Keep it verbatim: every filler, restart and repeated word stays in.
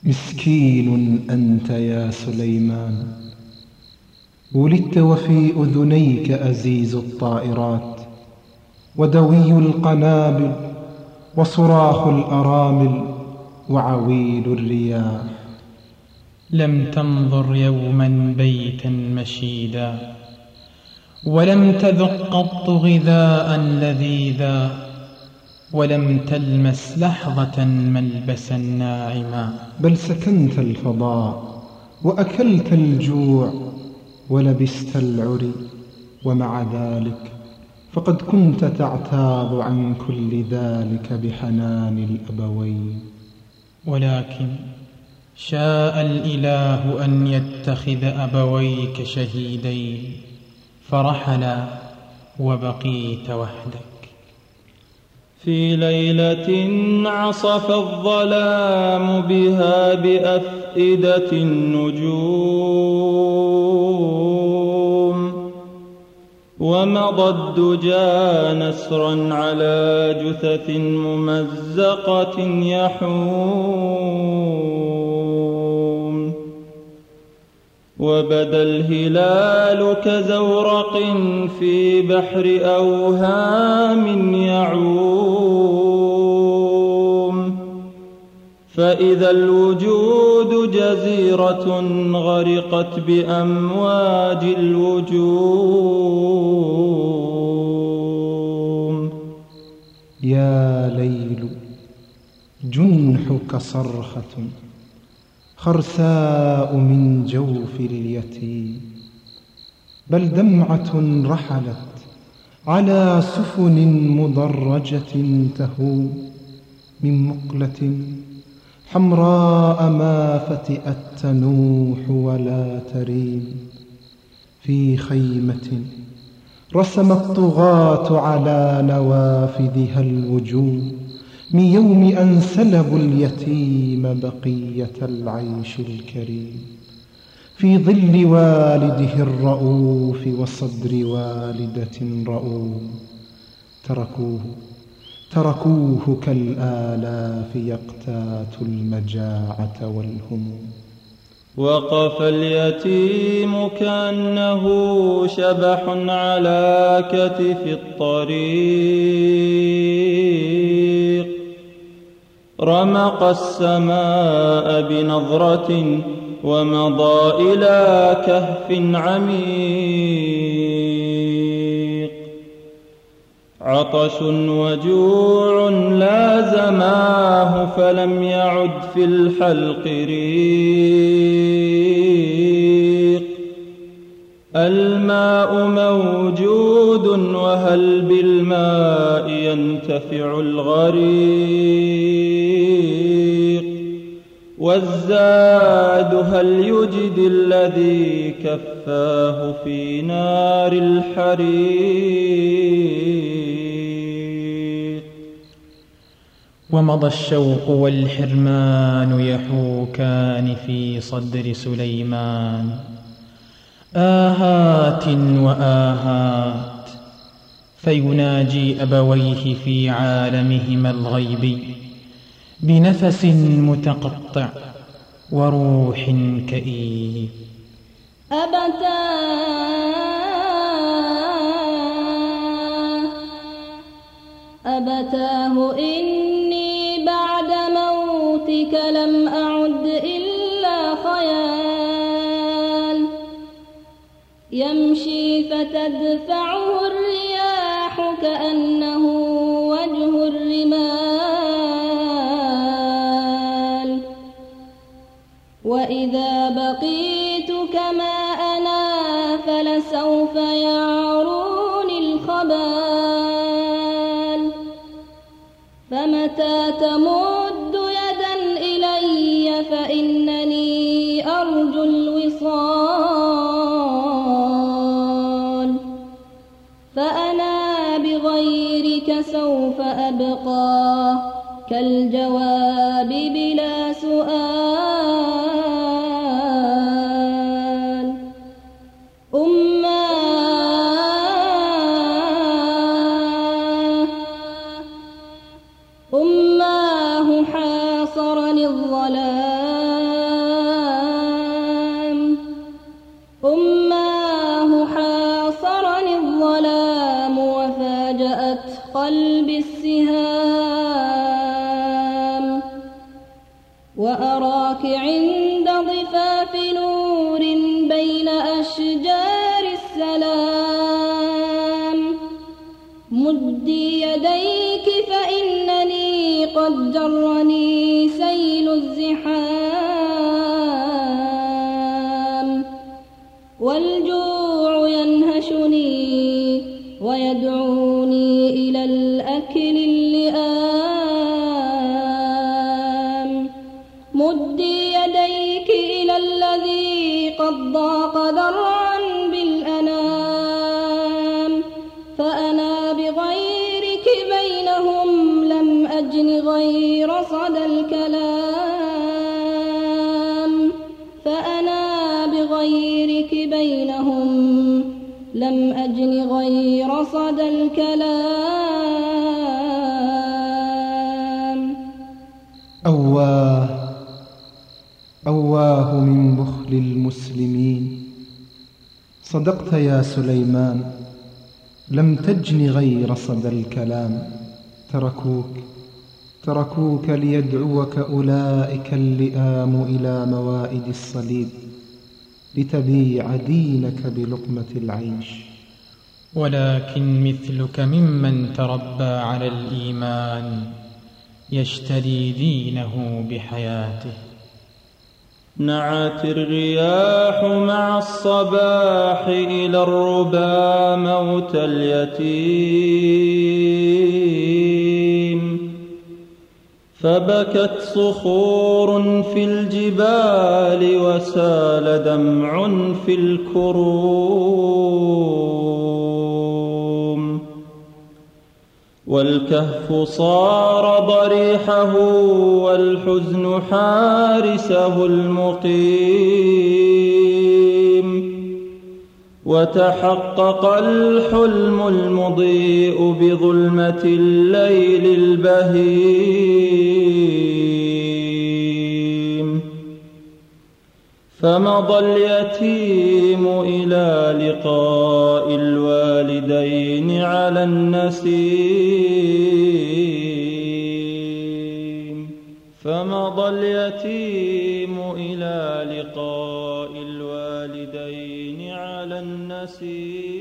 مسكين أنت يا سليمان، ولدت وفي أذنيك أزيز الطائرات ودوي القنابل وصراخ الأرامل وعويل الرياح. لم تنظر يوما بيتا مشيدا، ولم تذق قط غذاء لذيذا، ولم تلمس لحظة ملبسا ناعما، بل سكنت الفضاء وأكلت الجوع ولبست العري، ومع ذلك فقد كنت تعتاض عن كل ذلك بحنان الأبوين. ولكن شاء الإله أن يتخذ أبويك شهيدين فرحلا وبقيت وحدك. في ليلة عصف الظلام بها بأفئدة النجوم، ومضى الدجى نسرا على جثث ممزقة يحوم، وبدا الهلال كزورق في بحر أوهام يعوم، فإذا الوجود جزيرة غرقت بأمواج الوجوم. يا ليل جنحك صرخة خرساء من جوف اليتيم، بل دمعة رحلت على سفن مدرجة تهوم من مقلة حمراء ما فتئت تنوح ولا تريم، في خيمة رسم الطغاة على نوافذها الوجوه من يوم أن سلبوا اليتيم بقية العيش الكريم، في ظل والده الرؤوف وصدر والدة رؤوف، تركوه تركوه كالآلاف يقتات المجاعة والهموم. وقف اليتيم كأنه شبح على كتف الطريق، رمق السماء بنظرة ومضى إلى كهف عميق، عطش وجوع لازماه فلم يعد في الحلق ريق، الماء موجود وهل بالماء ينتفع الغريق، والزاد هل يجد الذي كفاه في نار الحريق. ومضى الشوق والحرمان يحوكان في صدر سليمان، آهات وآهات، فيناجي أبويه في عالمهما الغيبي بنفس متقطع وروح كئيب. أبتاه أبتاه إني بعد موتك لم أعد إلا خيال، يمشي فتدفعه الرياح كأنه وجه الرمال، وإذا بقيت كما أنا فلسوف يعروني الخبال، فمتى تمد يدا إلي فإنني أرجو الوصال، فأنا بغيرك سوف أبقى كالجواب بلا سؤال. أماه أماه حاصرني الظلام، مدي يديك فإنني قد جرني سيل الزحام، والجوع ينهشني ويدعوني إلى الأكل اللئام. مدي يديك إلى الذي قد ضاق ذرعا بالأنام، فأنا بغيرك بينهم لم أجن غير صدى الكلام، فأنا بغيرك بينهم لم أجن غير صدى الكلام. أواه أواه من بخل المسلمين، صدقت يا سليمان، لم تجن غير صدى الكلام. تركوك تركوك ليدعوك أولئك اللئام إلى موائد الصليب، لتبيع دينك بلقمة العيش. ولكن مثلك ممن تربى على الإيمان يشتري دينه بحياته. نعت الرياح مع الصباح إلى الربا موت اليتيم، فبكت صخور في الجبال وسال دمع في الكروم، والكهف صار ضريحه والحزن حارسه المقيم، وتحقق الحلم المضيء بظلمة الليل البهيم. فمضى اليتيم إلى لقاء الوالدين على النسيم، فمضى اليتيم إلى لقاء الوالدين على النسيم.